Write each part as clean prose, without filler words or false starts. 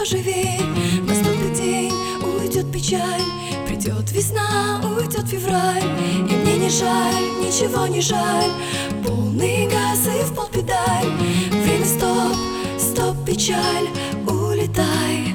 тоже верь. Наступит день, уйдет печаль, придет весна, уйдет февраль. И мне не жаль, ничего не жаль, полный газ и в пол педаль. Время стоп, стоп, печаль, улетай.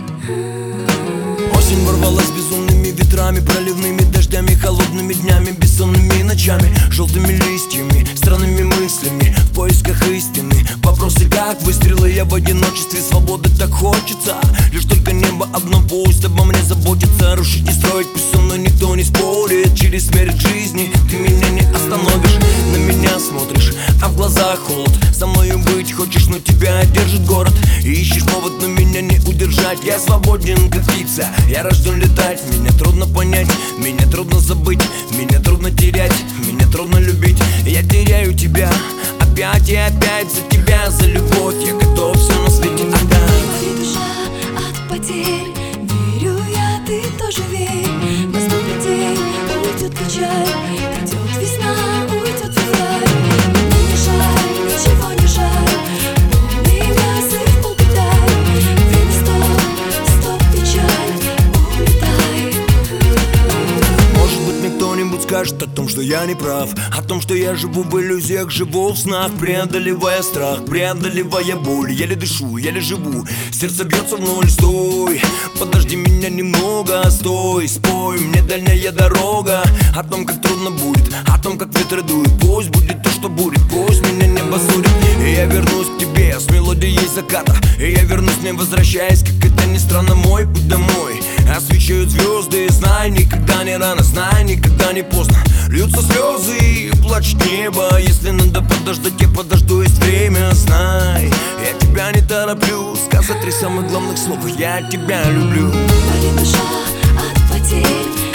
Осень ворвалась безумными ветрами, проливными дождями, холодными днями, бессонными ночами, желтыми листьями, странными мыслями, в поисках истины. Вопросы как выстрелы, я в одиночестве, свободы так хочется. Лишь только небо одно пусть обо мне заботится. Рушить и строить, пусть со мной никто не спорит. Через смерть жизни ты меня не остановишь. На меня смотришь, а в глазах холод. Со мною быть хочешь, но тебя держит город. И ищешь повод, но меня не удержать. Я свободен, как птица, я рожден летать. Меня трудно понять, меня трудно забыть, меня трудно терять, меня трудно любить. Я теряю тебя опять и опять. За тебя, за любовь я готов все на свете отдать. Болит душа от потерь, верю я, ты тоже верь. Наступит день, уйдет печаль, придет весна, уйдет февраль. Мне не жаль, ничего не жаль, полный газ и в пол педаль. Время стоп, стоп, печаль, улетай. Может быть, мне кто-нибудь скажет о том, что я не прав, о том, что я живу в иллюзиях, живу в снах, преодолевая страх, преодолевая боль. Еле дышу, еле живу, сердце бьется в ноль. Стой, подожди меня немного, стой, спой мне дальняя дорога. О том, как трудно будет, о том, как ветры дуют. Пусть будет то, что будет, пусть меня небо судит. И я вернусь к тебе с мелодией заката. И я вернусь, не возвращаясь, как это ни странно, мой путь домой. Освещают звезды, знай, никогда не рано, знай, никогда не поздно. Льются слезы и плачет небо. Если надо подождать, я подожду, есть время, знай. Я тебя не тороплю, сказать 3 самых главных слова: я тебя люблю. Болит душа от потерь,